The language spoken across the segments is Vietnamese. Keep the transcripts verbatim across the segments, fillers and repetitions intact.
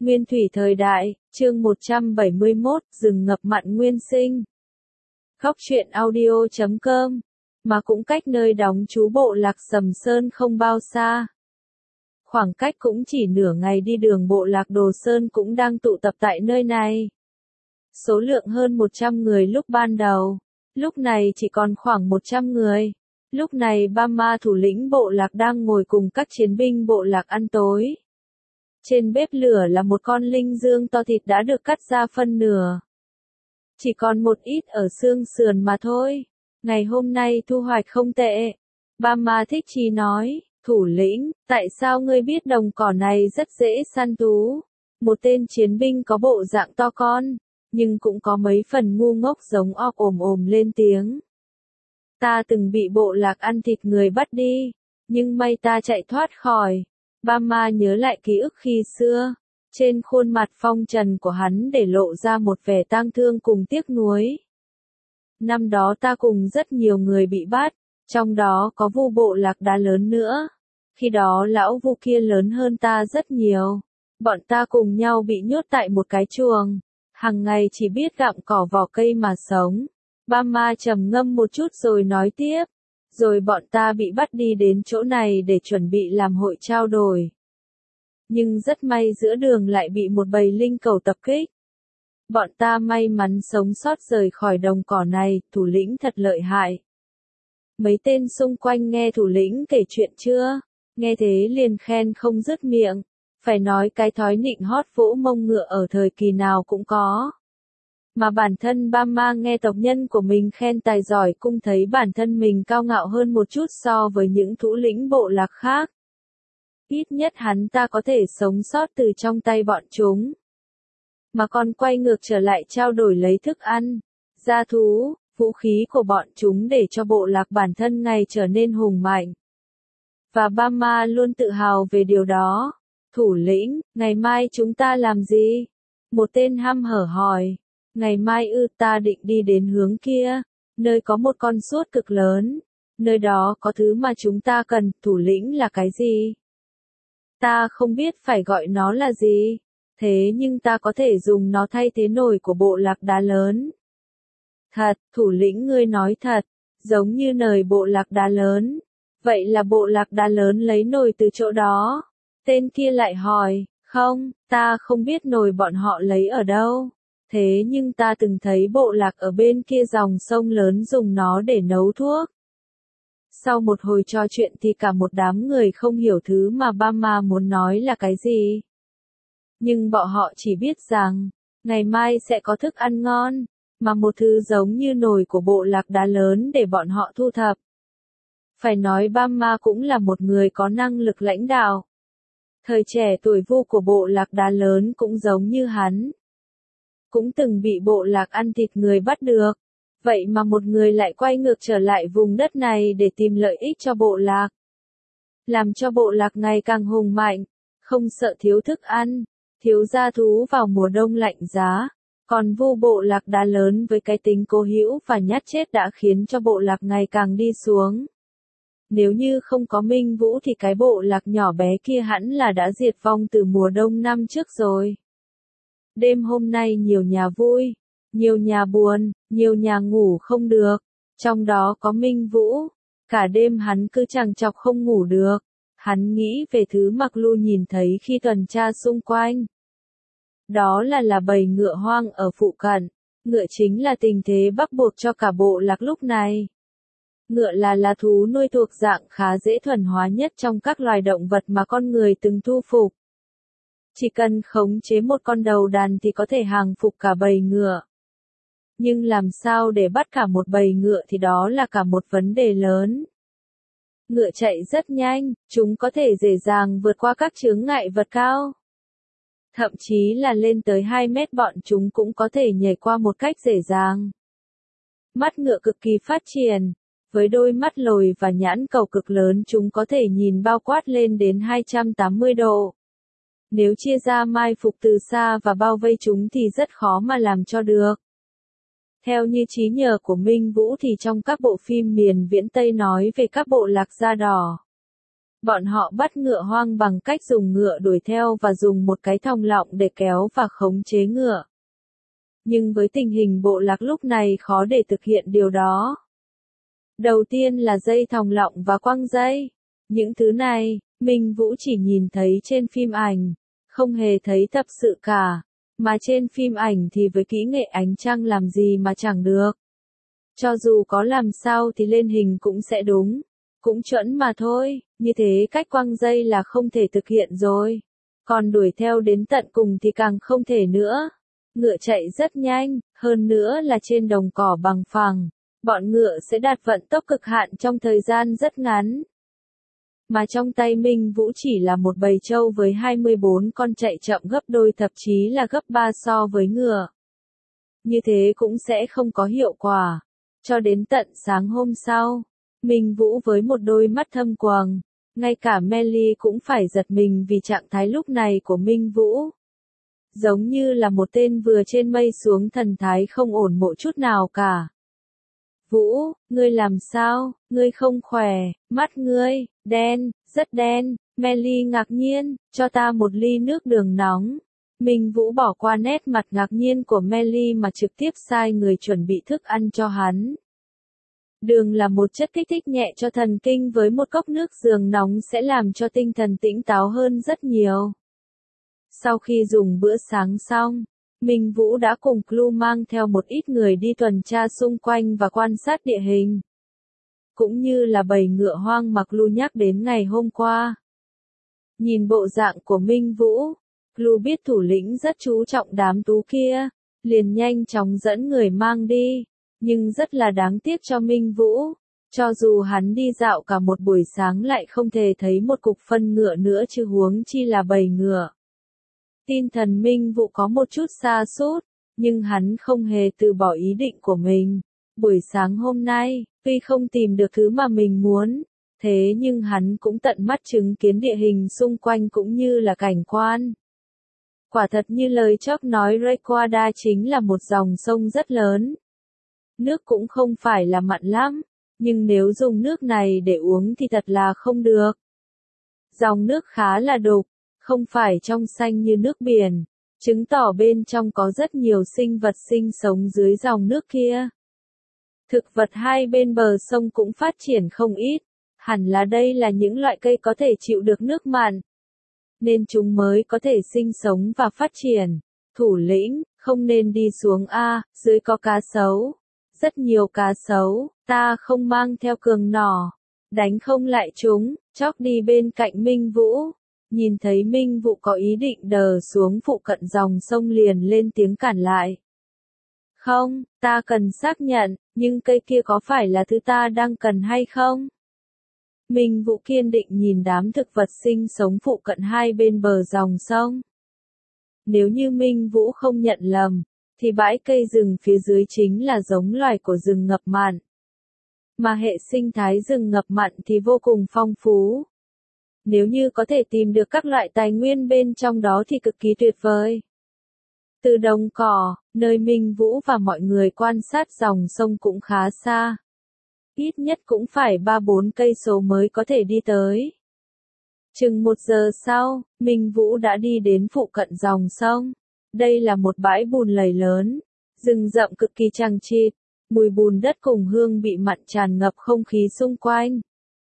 Nguyên thủy thời đại, chương một trăm bảy mươi mốt, rừng ngập mặn nguyên sinh. Góc truyện audio chấm com, mà cũng cách nơi đóng trú bộ lạc Sầm Sơn không bao xa. Khoảng cách cũng chỉ nửa ngày đi đường, bộ lạc Đồ Sơn cũng đang tụ tập tại nơi này. Số lượng hơn một trăm người lúc ban đầu, lúc này chỉ còn khoảng một trăm người. Lúc này Bama thủ lĩnh bộ lạc đang ngồi cùng các chiến binh bộ lạc ăn tối. Trên bếp lửa là một con linh dương to, thịt đã được cắt ra phân nửa. Chỉ còn một ít ở xương sườn mà thôi. Ngày hôm nay thu hoạch không tệ. Bama thích chí nói, thủ lĩnh, tại sao ngươi biết đồng cỏ này rất dễ săn thú? Một tên chiến binh có bộ dạng to con, nhưng cũng có mấy phần ngu ngốc giống ọc ồm ồm lên tiếng. Ta từng bị bộ lạc ăn thịt người bắt đi, nhưng may ta chạy thoát khỏi. Bama nhớ lại ký ức khi xưa, trên khuôn mặt phong trần của hắn để lộ ra một vẻ tang thương cùng tiếc nuối. Năm đó ta cùng rất nhiều người bị bắt, trong đó có Vu bộ lạc đá lớn nữa. Khi đó lão Vu kia lớn hơn ta rất nhiều. Bọn ta cùng nhau bị nhốt tại một cái chuồng, hàng ngày chỉ biết gặm cỏ vỏ cây mà sống. Bama trầm ngâm một chút rồi nói tiếp. Rồi bọn ta bị bắt đi đến chỗ này để chuẩn bị làm hội trao đổi. Nhưng rất may giữa đường lại bị một bầy linh cẩu tập kích. Bọn ta may mắn sống sót rời khỏi đồng cỏ này, thủ lĩnh thật lợi hại. Mấy tên xung quanh nghe thủ lĩnh kể chuyện chưa? Nghe thế liền khen không dứt miệng. Phải nói cái thói nịnh hót vỗ mông ngựa ở thời kỳ nào cũng có. Mà bản thân Bama nghe tộc nhân của mình khen tài giỏi cũng thấy bản thân mình cao ngạo hơn một chút so với những thủ lĩnh bộ lạc khác. Ít nhất hắn ta có thể sống sót từ trong tay bọn chúng. Mà còn quay ngược trở lại trao đổi lấy thức ăn, gia thú, vũ khí của bọn chúng để cho bộ lạc bản thân ngày trở nên hùng mạnh. Và Bama luôn tự hào về điều đó. Thủ lĩnh, ngày mai chúng ta làm gì? Một tên hăm hở hỏi. Ngày mai ư, ta định đi đến hướng kia, nơi có một con suốt cực lớn, nơi đó có thứ mà chúng ta cần. Thủ lĩnh là cái gì? Ta không biết phải gọi nó là gì, thế nhưng ta có thể dùng nó thay thế nồi của bộ lạc đá lớn. Thật, thủ lĩnh ngươi nói thật, giống như nồi bộ lạc đá lớn. Vậy là bộ lạc đá lớn lấy nồi từ chỗ đó. Tên kia lại hỏi, không, ta không biết nồi bọn họ lấy ở đâu. Thế nhưng ta từng thấy bộ lạc ở bên kia dòng sông lớn dùng nó để nấu thuốc. Sau một hồi trò chuyện thì cả một đám người không hiểu thứ mà Bama muốn nói là cái gì. Nhưng bọn họ chỉ biết rằng, ngày mai sẽ có thức ăn ngon, mà một thứ giống như nồi của bộ lạc đá lớn để bọn họ thu thập. Phải nói Bama cũng là một người có năng lực lãnh đạo. Thời trẻ tuổi Vu của bộ lạc đá lớn cũng giống như hắn. Cũng từng bị bộ lạc ăn thịt người bắt được. Vậy mà một người lại quay ngược trở lại vùng đất này để tìm lợi ích cho bộ lạc. Làm cho bộ lạc ngày càng hùng mạnh, không sợ thiếu thức ăn, thiếu gia thú vào mùa đông lạnh giá. Còn Vu bộ lạc đá lớn với cái tính cố hữu và nhát chết đã khiến cho bộ lạc ngày càng đi xuống. Nếu như không có Minh Vũ thì cái bộ lạc nhỏ bé kia hẳn là đã diệt vong từ mùa đông năm trước rồi. Đêm hôm nay nhiều nhà vui, nhiều nhà buồn, nhiều nhà ngủ không được, trong đó có Minh Vũ. Cả đêm hắn cứ chằng chọc không ngủ được, hắn nghĩ về thứ Mặc Lu nhìn thấy khi tuần tra xung quanh. Đó là là bầy ngựa hoang ở phụ cận, ngựa chính là tình thế bắt buộc cho cả bộ lạc lúc này. Ngựa là là thú nuôi thuộc dạng khá dễ thuần hóa nhất trong các loài động vật mà con người từng thu phục. Chỉ cần khống chế một con đầu đàn thì có thể hàng phục cả bầy ngựa. Nhưng làm sao để bắt cả một bầy ngựa thì đó là cả một vấn đề lớn. Ngựa chạy rất nhanh, chúng có thể dễ dàng vượt qua các chướng ngại vật cao. Thậm chí là lên tới hai mét bọn chúng cũng có thể nhảy qua một cách dễ dàng. Mắt ngựa cực kỳ phát triển. Với đôi mắt lồi và nhãn cầu cực lớn chúng có thể nhìn bao quát lên đến hai trăm tám mươi độ. Nếu chia ra mai phục từ xa và bao vây chúng thì rất khó mà làm cho được. Theo như trí nhớ của Minh Vũ thì trong các bộ phim miền viễn Tây nói về các bộ lạc da đỏ, Bọn họ bắt ngựa hoang bằng cách dùng ngựa đuổi theo và dùng một cái thòng lọng để kéo và khống chế ngựa. Nhưng với tình hình bộ lạc lúc này khó để thực hiện điều đó. Đầu tiên là dây thòng lọng và quăng dây. Những thứ này, Minh Vũ chỉ nhìn thấy trên phim ảnh, không hề thấy thật sự cả. Mà trên phim ảnh thì với kỹ nghệ ánh trăng làm gì mà chẳng được. Cho dù có làm sao thì lên hình cũng sẽ đúng, cũng chuẩn mà thôi, như thế cách quăng dây là không thể thực hiện rồi. Còn đuổi theo đến tận cùng thì càng không thể nữa. Ngựa chạy rất nhanh, hơn nữa là trên đồng cỏ bằng phẳng. Bọn ngựa sẽ đạt vận tốc cực hạn trong thời gian rất ngắn. Mà trong tay Minh Vũ chỉ là một bầy trâu với hai mươi bốn con chạy chậm gấp đôi thậm chí là gấp ba so với ngựa. Như thế cũng sẽ không có hiệu quả. Cho đến tận sáng hôm sau, Minh Vũ với một đôi mắt thâm quầng, ngay cả Melly cũng phải giật mình vì trạng thái lúc này của Minh Vũ. Giống như là một tên vừa trên mây xuống thần thái không ổn một chút nào cả. Vũ, ngươi làm sao, ngươi không khỏe, mắt ngươi, đen, rất đen, Melly ngạc nhiên, cho ta một ly nước đường nóng. Minh Vũ bỏ qua nét mặt ngạc nhiên của Melly mà trực tiếp sai người chuẩn bị thức ăn cho hắn. Đường là một chất kích thích nhẹ cho thần kinh, với một cốc nước giường nóng sẽ làm cho tinh thần tỉnh táo hơn rất nhiều. Sau khi dùng bữa sáng xong, Minh Vũ đã cùng Clue mang theo một ít người đi tuần tra xung quanh và quan sát địa hình. Cũng như là bầy ngựa hoang mà Clue nhắc đến ngày hôm qua. Nhìn bộ dạng của Minh Vũ, Clue biết thủ lĩnh rất chú trọng đám tú kia, liền nhanh chóng dẫn người mang đi. Nhưng rất là đáng tiếc cho Minh Vũ, cho dù hắn đi dạo cả một buổi sáng lại không thể thấy một cục phân ngựa nữa chứ huống chi là bầy ngựa. Tinh thần Minh Vũ có một chút sa sút, nhưng hắn không hề từ bỏ ý định của mình. Buổi sáng hôm nay, tuy không tìm được thứ mà mình muốn, thế nhưng hắn cũng tận mắt chứng kiến địa hình xung quanh cũng như là cảnh quan. Quả thật như lời Chuck nói, Requada chính là một dòng sông rất lớn. Nước cũng không phải là mặn lắm, nhưng nếu dùng nước này để uống thì thật là không được. Dòng nước khá là đục, không phải trong xanh như nước biển, chứng tỏ bên trong có rất nhiều sinh vật sinh sống dưới dòng nước kia. Thực vật hai bên bờ sông cũng phát triển không ít, hẳn là đây là những loại cây có thể chịu được nước mặn, nên chúng mới có thể sinh sống và phát triển. Thủ lĩnh, không nên đi xuống a, dưới có cá sấu. Rất nhiều cá sấu, ta không mang theo cường nỏ, đánh không lại chúng. Chóc đi bên cạnh Minh Vũ, nhìn thấy Minh Vũ có ý định đờ xuống phụ cận dòng sông liền lên tiếng cản lại. Không, ta cần xác nhận, nhưng cây kia có phải là thứ ta đang cần hay không? Minh Vũ kiên định nhìn đám thực vật sinh sống phụ cận hai bên bờ dòng sông. Nếu như Minh Vũ không nhận lầm, thì bãi cây rừng phía dưới chính là giống loài của rừng ngập mặn. Mà hệ sinh thái rừng ngập mặn thì vô cùng phong phú. Nếu như có thể tìm được các loại tài nguyên bên trong đó thì cực kỳ tuyệt vời. Từ đồng cỏ, nơi Minh Vũ và mọi người quan sát dòng sông cũng khá xa. Ít nhất cũng phải ba bốn cây số mới có thể đi tới. Chừng một giờ sau, Minh Vũ đã đi đến phụ cận dòng sông. Đây là một bãi bùn lầy lớn, rừng rậm cực kỳ chằng chịt, mùi bùn đất cùng hương bị mặn tràn ngập không khí xung quanh.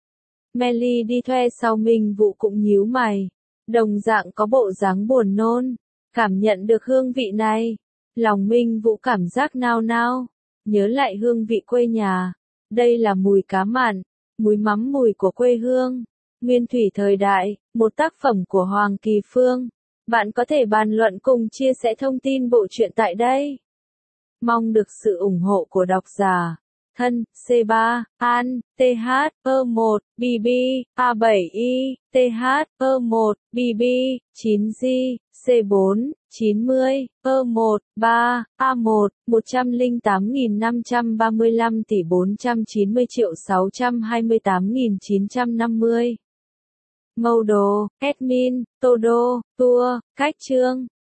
Melly đi thuê sau Minh Vũ cũng nhíu mày, đồng dạng có bộ dáng buồn nôn, cảm nhận được hương vị này. Lòng Minh Vũ cảm giác nao nao, nhớ lại hương vị quê nhà. Đây là mùi cá mặn, mùi mắm mùi của quê hương. Nguyên thủy thời đại, một tác phẩm của Hoàng Kỳ Phương. Bạn có thể bàn luận cùng chia sẻ thông tin bộ truyện tại đây. Mong được sự ủng hộ của độc giả. Thân, C ba, An, T H, E một, B B, A bảy I, T H, E một, B B, chín G, C bốn, chín mươi, E một, ba, A một, một trăm lẻ tám nghìn năm trăm ba mươi lăm tỷ bốn trăm chín mươi triệu sáu trăm hai mươi tám nghìn chín trăm năm mươi. Màu đồ, admin, Todo, tour, cách chương.